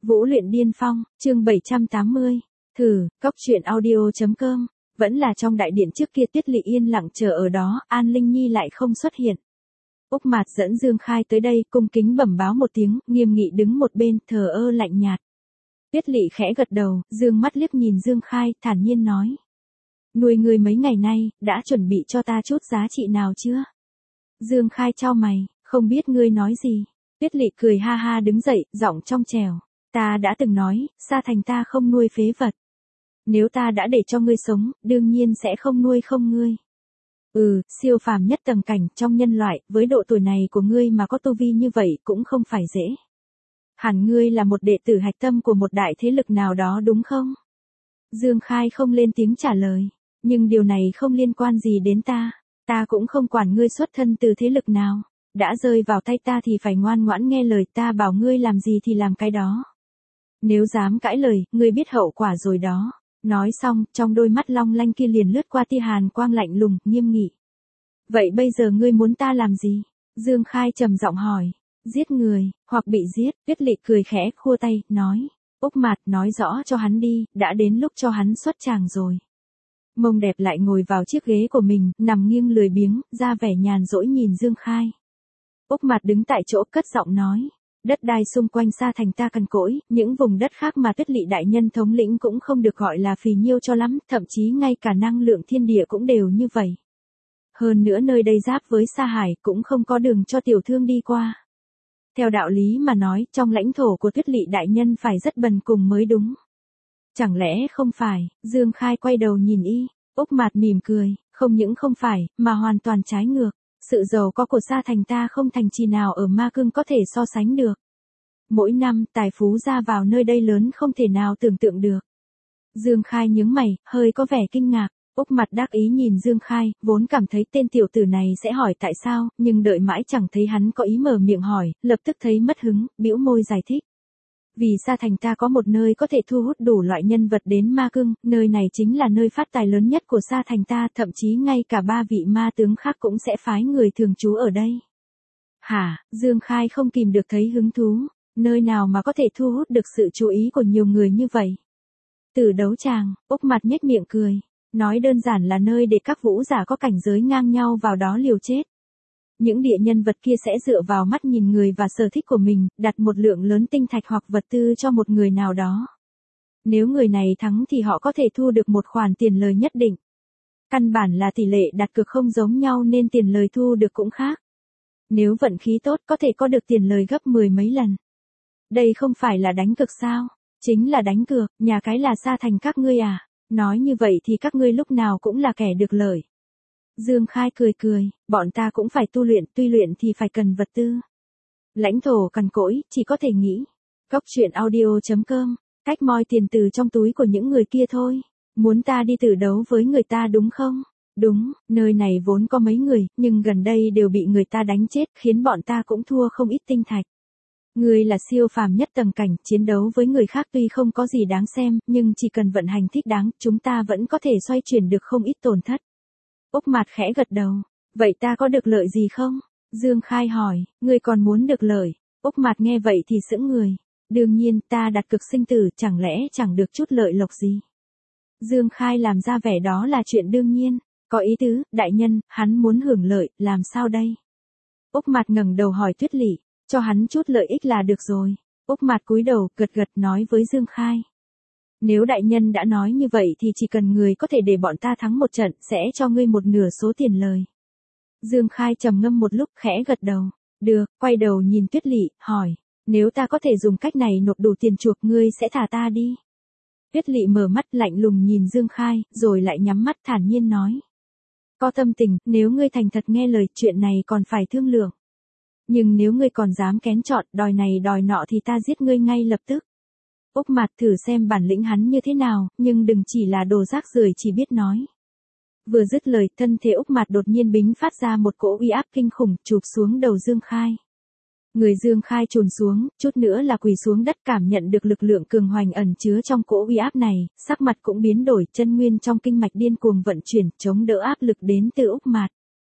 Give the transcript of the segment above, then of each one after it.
Vũ luyện điên phong, chương 780. Thử, cóc truyện audio.com. Vẫn là trong đại điện trước kia Tuyết Lị yên lặng chờ ở đó, An Linh Nhi lại không xuất hiện. Úc Mạt dẫn Dương Khai tới đây, cung kính bẩm báo một tiếng, nghiêm nghị đứng một bên, thờ ơ lạnh nhạt. Tuyết Lị khẽ gật đầu, dương mắt liếc nhìn Dương Khai, thản nhiên nói. Nuôi người mấy ngày nay, đã chuẩn bị cho ta chút giá trị nào chưa? Dương Khai chau mày, không biết ngươi nói gì. Tuyết Lị cười ha ha đứng dậy, giọng trong trẻo. Ta đã từng nói, Sa Thành ta không nuôi phế vật. Nếu ta đã để cho ngươi sống, đương nhiên sẽ không nuôi không ngươi. Siêu phàm nhất tầng cảnh trong nhân loại, với độ tuổi này của ngươi mà có tu vi như vậy cũng không phải dễ. Hẳn ngươi là một đệ tử hạch tâm của một đại thế lực nào đó đúng không? Dương Khai không lên tiếng trả lời, nhưng điều này không liên quan gì đến ta. Ta cũng không quản ngươi xuất thân từ thế lực nào. Đã rơi vào tay ta thì phải ngoan ngoãn nghe lời, ta bảo ngươi làm gì thì làm cái đó. Nếu dám cãi lời, ngươi biết hậu quả rồi đó. Nói xong, trong đôi mắt long lanh kia liền lướt qua tia hàn quang lạnh lùng, nghiêm nghị. Vậy bây giờ ngươi muốn ta làm gì? Dương Khai trầm giọng hỏi. Giết người, hoặc bị giết. Tuyết Lị cười khẽ, khua tay, nói. Úc Mạt, nói rõ cho hắn đi, đã đến lúc cho hắn xuất tràng rồi. Mông đẹp lại ngồi vào chiếc ghế của mình, nằm nghiêng lười biếng, ra vẻ nhàn rỗi nhìn Dương Khai. Úc Mạt đứng tại chỗ cất giọng nói. Đất đai xung quanh Sa Thành ta cằn cỗi, những vùng đất khác mà Tuyết Lị đại nhân thống lĩnh cũng không được gọi là phì nhiêu cho lắm, thậm chí ngay cả năng lượng thiên địa cũng đều như vậy. Hơn nữa nơi đây giáp với Sa Hải cũng không có đường cho tiểu thương đi qua. Theo đạo lý mà nói, trong lãnh thổ của Tuyết Lị đại nhân phải rất bần cùng mới đúng. Chẳng lẽ không phải? Dương Khai quay đầu nhìn y, Úc Mạt mỉm cười, không những không phải, mà hoàn toàn trái ngược. Sự giàu có của Sa Thành ta không thành trì nào ở Ma Cương có thể so sánh được. Mỗi năm, tài phú ra vào nơi đây lớn không thể nào tưởng tượng được. Dương Khai nhướng mày, hơi có vẻ kinh ngạc. Úc Mạt đắc ý nhìn Dương Khai, vốn cảm thấy tên tiểu tử này sẽ hỏi tại sao, nhưng đợi mãi chẳng thấy hắn có ý mở miệng hỏi, lập tức thấy mất hứng, bĩu môi giải thích. Vì Sa Thành ta có một nơi có thể thu hút đủ loại nhân vật đến Ma Cương, nơi này chính là nơi phát tài lớn nhất của Sa Thành ta, thậm chí ngay cả 3 vị ma tướng khác cũng sẽ phái người thường trú ở đây. Hả? Dương Khai không kìm được thấy hứng thú, nơi nào mà có thể thu hút được sự chú ý của nhiều người như vậy? Tử đấu tràng, Úc Mạt nhếch miệng cười, nói đơn giản là nơi để các vũ giả có cảnh giới ngang nhau vào đó liều chết. Những địa nhân vật kia sẽ dựa vào mắt nhìn người và sở thích của mình, đặt một lượng lớn tinh thạch hoặc vật tư cho một người nào đó. Nếu người này thắng thì họ có thể thu được một khoản tiền lời nhất định. Căn bản là tỷ lệ đặt cược không giống nhau nên tiền lời thu được cũng khác. Nếu vận khí tốt có thể có được tiền lời gấp 10 mấy lần. Đây không phải là đánh cược sao? Chính là đánh cược, nhà cái là Sa Thành các ngươi à? Nói như vậy thì các ngươi lúc nào cũng là kẻ được lợi. Dương Khai cười, bọn ta cũng phải tu luyện, tuy luyện thì phải cần vật tư. Lãnh thổ cằn cỗi, chỉ có thể nghĩ. Cóc truyện audio.com, cách moi tiền từ trong túi của những người kia thôi. Muốn ta đi tử đấu với người ta đúng không? Đúng, nơi này vốn có mấy người, nhưng gần đây đều bị người ta đánh chết, khiến bọn ta cũng thua không ít tinh thạch. Ngươi là siêu phàm nhất tầng cảnh, chiến đấu với người khác tuy không có gì đáng xem, nhưng chỉ cần vận hành thích đáng, chúng ta vẫn có thể xoay chuyển được không ít tổn thất. Úc Mạt khẽ gật đầu. Vậy ta có được lợi gì không? Dương Khai hỏi, ngươi còn muốn được lợi? Úc Mạt nghe vậy thì sững người. Đương nhiên, ta đặt cược sinh tử, chẳng lẽ chẳng được chút lợi lộc gì? Dương Khai làm ra vẻ đó là chuyện đương nhiên. Có ý tứ, đại nhân, hắn muốn hưởng lợi, làm sao đây? Úc Mạt ngẩng đầu hỏi Tuyết Lị, cho hắn chút lợi ích là được rồi. Úc Mạt cúi đầu, gật nói với Dương Khai. Nếu đại nhân đã nói như vậy thì chỉ cần người có thể để bọn ta thắng một trận, sẽ cho ngươi một nửa số tiền lời. Dương Khai trầm ngâm một lúc, khẽ gật đầu. Được, quay đầu nhìn Tuyết Lị, hỏi. Nếu ta có thể dùng cách này nộp đủ tiền chuộc, ngươi sẽ thả ta đi. Tuyết Lị mở mắt lạnh lùng nhìn Dương Khai, rồi lại nhắm mắt thản nhiên nói. Có tâm tình, nếu ngươi thành thật nghe lời, chuyện này còn phải thương lượng. Nhưng nếu ngươi còn dám kén chọn, đòi này đòi nọ thì ta giết ngươi ngay lập tức. Úc Mạt thử xem bản lĩnh hắn như thế nào, nhưng đừng chỉ là đồ rác rưởi chỉ biết nói. Vừa dứt lời, thân thể Úc Mạt đột nhiên bính phát ra một cỗ uy áp kinh khủng, chụp xuống đầu Dương Khai. Người Dương Khai chùn xuống, chút nữa là quỳ xuống đất, cảm nhận được lực lượng cường hoành ẩn chứa trong cỗ uy áp này, sắc mặt cũng biến đổi, chân nguyên trong kinh mạch điên cuồng vận chuyển, chống đỡ áp lực đến từ Úc Mạt.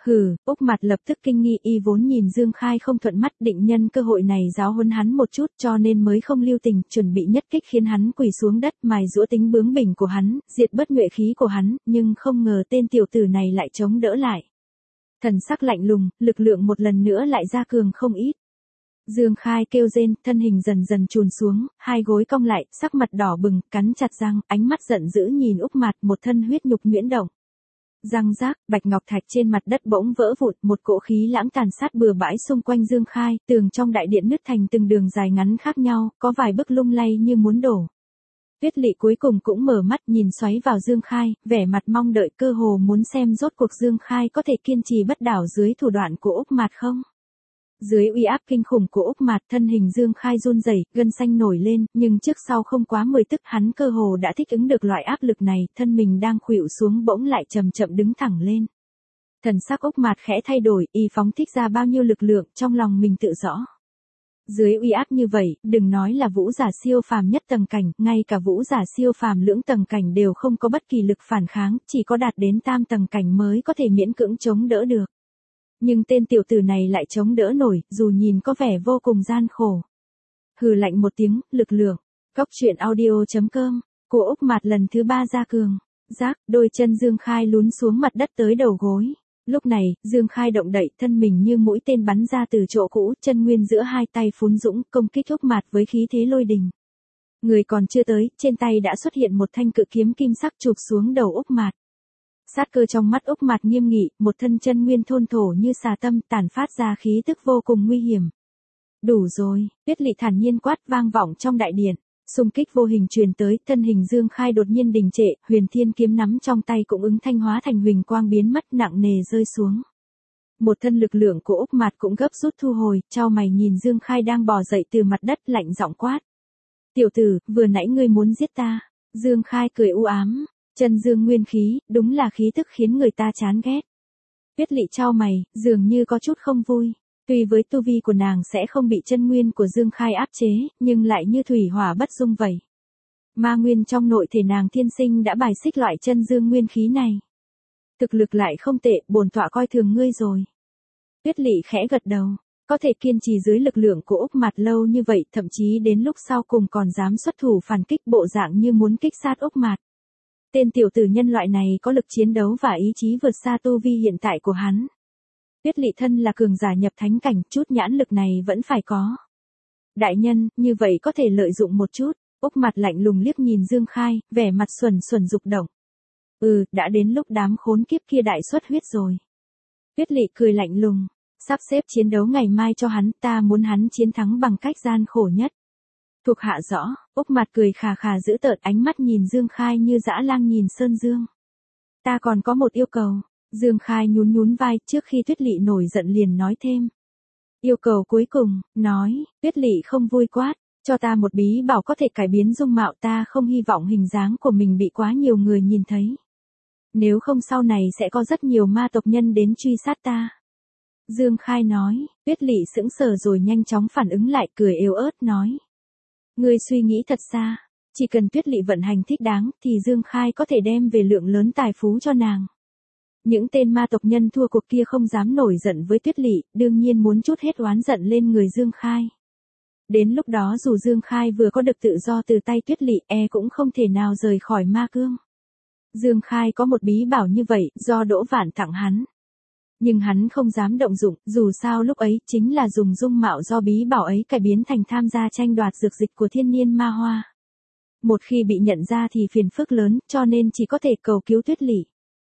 Hừ, Úc Mạt lập tức kinh nghi, y vốn nhìn Dương Khai không thuận mắt, định nhân cơ hội này giáo huấn hắn một chút, cho nên mới không lưu tình, chuẩn bị nhất kích khiến hắn quỳ xuống đất, mài giũa tính bướng bỉnh của hắn, diệt bớt nhuệ khí của hắn, nhưng không ngờ tên tiểu tử này lại chống đỡ lại. Thần sắc lạnh lùng, lực lượng một lần nữa lại ra cường không ít. Dương Khai kêu rên, thân hình dần dần chùn xuống, hai gối cong lại, sắc mặt đỏ bừng, cắn chặt răng, ánh mắt giận dữ nhìn Úc Mạt, một thân huyết nhục nhuyễn động. Răng rác, bạch ngọc thạch trên mặt đất bỗng vỡ vụn, một cỗ khí lãng tàn sát bừa bãi xung quanh Dương Khai, tường trong đại điện nứt thành từng đường dài ngắn khác nhau, có vài bức lung lay như muốn đổ. Tuyết Lị cuối cùng cũng mở mắt nhìn xoáy vào Dương Khai, vẻ mặt mong đợi, cơ hồ muốn xem rốt cuộc Dương Khai có thể kiên trì bất đảo dưới thủ đoạn của Úc Mạt không. Dưới uy áp kinh khủng của Úc Mạt, thân hình Dương Khai run rẩy, gân xanh nổi lên, nhưng trước sau không quá 10 tức, hắn cơ hồ đã thích ứng được loại áp lực này, thân mình đang khuỵu xuống bỗng lại chậm chậm đứng thẳng lên. Thần sắc Úc Mạt khẽ thay đổi, y phóng thích ra bao nhiêu lực lượng, trong lòng mình tự rõ. Dưới uy áp như vậy, đừng nói là vũ giả siêu phàm nhất tầng cảnh, ngay cả vũ giả siêu phàm lưỡng tầng cảnh đều không có bất kỳ lực phản kháng, chỉ có đạt đến tam tầng cảnh mới có thể miễn cưỡng chống đỡ được. Nhưng tên tiểu tử này lại chống đỡ nổi, dù nhìn có vẻ vô cùng gian khổ. Hừ lạnh một tiếng, lực lượng. Cóc truyện audio.com, của Úc Mạt lần thứ 3 ra cường. Rác, đôi chân Dương Khai lún xuống mặt đất tới đầu gối. Lúc này, Dương Khai động đậy, thân mình như mũi tên bắn ra từ chỗ cũ, chân nguyên giữa hai tay phún dũng, công kích Úc Mạt với khí thế lôi đình. Người còn chưa tới, trên tay đã xuất hiện một thanh cự kiếm kim sắc chụp xuống đầu Úc Mạt. Sát cơ trong mắt Úc Mạt nghiêm nghị, một thân chân nguyên thôn thổ như xà tâm, tản phát ra khí tức vô cùng nguy hiểm. Đủ rồi, Tuyết Lị thản nhiên quát vang vọng trong đại điện. Xung kích vô hình truyền tới, thân hình Dương Khai đột nhiên đình trệ, huyền thiên kiếm nắm trong tay cũng ứng thanh hóa thành huỳnh quang biến mất, nặng nề rơi xuống. Một thân lực lượng của Úc Mạt cũng gấp rút thu hồi, chau mày nhìn Dương Khai đang bò dậy từ mặt đất, lạnh giọng quát. Tiểu tử, vừa nãy ngươi muốn giết ta. Dương Khai cười u ám. Chân dương nguyên khí, đúng là khí tức khiến người ta chán ghét. Tuyết Lị chau mày, dường như có chút không vui. Tuy với tu vi của nàng sẽ không bị chân nguyên của Dương Khai áp chế, nhưng lại như thủy hỏa bất dung vậy. Ma nguyên trong nội thể nàng thiên sinh đã bài xích loại chân dương nguyên khí này. Thực lực lại không tệ, bổn tọa coi thường ngươi rồi. Tuyết Lị khẽ gật đầu, có thể kiên trì dưới lực lượng của Úc Mạt lâu như vậy, thậm chí đến lúc sau cùng còn dám xuất thủ phản kích, bộ dạng như muốn kích sát Úc Mạt. Tên tiểu tử nhân loại này có lực chiến đấu và ý chí vượt xa tu vi hiện tại của hắn. Tuyết Lị thân là cường giả nhập thánh cảnh, chút nhãn lực này vẫn phải có. Đại nhân, như vậy có thể lợi dụng một chút. Úc Mạt lạnh lùng liếc nhìn Dương Khai, vẻ mặt xuẩn xuẩn dục động. Đã đến lúc đám khốn kiếp kia đại xuất huyết rồi. Tuyết Lị cười lạnh lùng, sắp xếp chiến đấu ngày mai cho hắn, ta muốn hắn chiến thắng bằng cách gian khổ nhất. Thuộc hạ rõ, Úc Mạt cười khà khà giữ tợn, ánh mắt nhìn Dương Khai như dã lang nhìn sơn dương. Ta còn có một yêu cầu. Dương Khai nhún nhún vai, trước khi Tuyết Lị nổi giận liền nói thêm. Yêu cầu cuối cùng, nói, Tuyết Lị không vui quát, cho ta một bí bảo có thể cải biến dung mạo, ta không hy vọng hình dáng của mình bị quá nhiều người nhìn thấy. Nếu không sau này sẽ có rất nhiều ma tộc nhân đến truy sát ta. Dương Khai nói, Tuyết Lị sững sờ rồi nhanh chóng phản ứng lại, cười yếu ớt nói. Ngươi suy nghĩ thật xa, chỉ cần Tuyết Lị vận hành thích đáng thì Dương Khai có thể đem về lượng lớn tài phú cho nàng. Những tên ma tộc nhân thua cuộc kia không dám nổi giận với Tuyết Lị, đương nhiên muốn trút hết oán giận lên người Dương Khai. Đến lúc đó dù Dương Khai vừa có được tự do từ tay Tuyết Lị, cũng không thể nào rời khỏi ma cương. Dương Khai có một bí bảo như vậy, do Đỗ Vạn tặng hắn. Nhưng hắn không dám động dụng, dù sao lúc ấy chính là dùng dung mạo do bí bảo ấy cải biến thành tham gia tranh đoạt dược dịch của thiên niên ma hoa. Một khi bị nhận ra thì phiền phức lớn, cho nên chỉ có thể cầu cứu Tuyết Lị.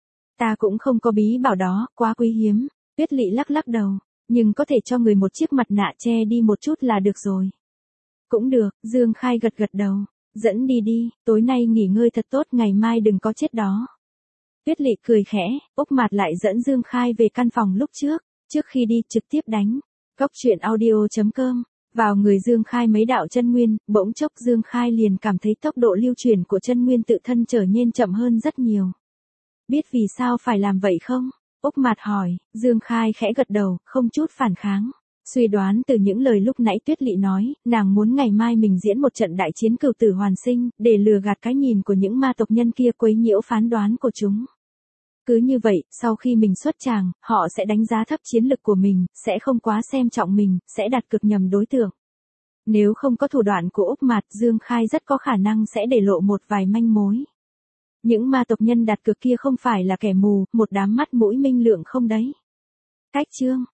Ta cũng không có bí bảo đó, quá quý hiếm. Tuyết Lị lắc lắc đầu, nhưng có thể cho người một chiếc mặt nạ che đi một chút là được rồi. Cũng được, Dương Khai gật gật đầu. Dẫn đi đi, tối nay nghỉ ngơi thật tốt, ngày mai đừng có chết đó. Tuyết Lị cười khẽ, Úc Mạt lại dẫn Dương Khai về căn phòng lúc trước khi đi trực tiếp đánh. Cóc truyện audio.com, vào người Dương Khai mấy đạo chân nguyên, bỗng chốc Dương Khai liền cảm thấy tốc độ lưu truyền của chân nguyên tự thân trở nên chậm hơn rất nhiều. Biết vì sao phải làm vậy không? Úc Mạt hỏi, Dương Khai khẽ gật đầu, không chút phản kháng. Suy đoán từ những lời lúc nãy Tuyết Lị nói, nàng muốn ngày mai mình diễn một trận đại chiến cửu tử hoàn sinh, để lừa gạt cái nhìn của những ma tộc nhân kia, quấy nhiễu phán đoán của chúng. Cứ như vậy, sau khi mình xuất tràng, họ sẽ đánh giá thấp chiến lực của mình, sẽ không quá xem trọng mình, sẽ đặt cược nhầm đối tượng. Nếu không có thủ đoạn của Úc Mạt, Dương Khai rất có khả năng sẽ để lộ một vài manh mối. Những ma tộc nhân đặt cược kia không phải là kẻ mù, một đám mắt mũi minh lượng không đấy. Cách chương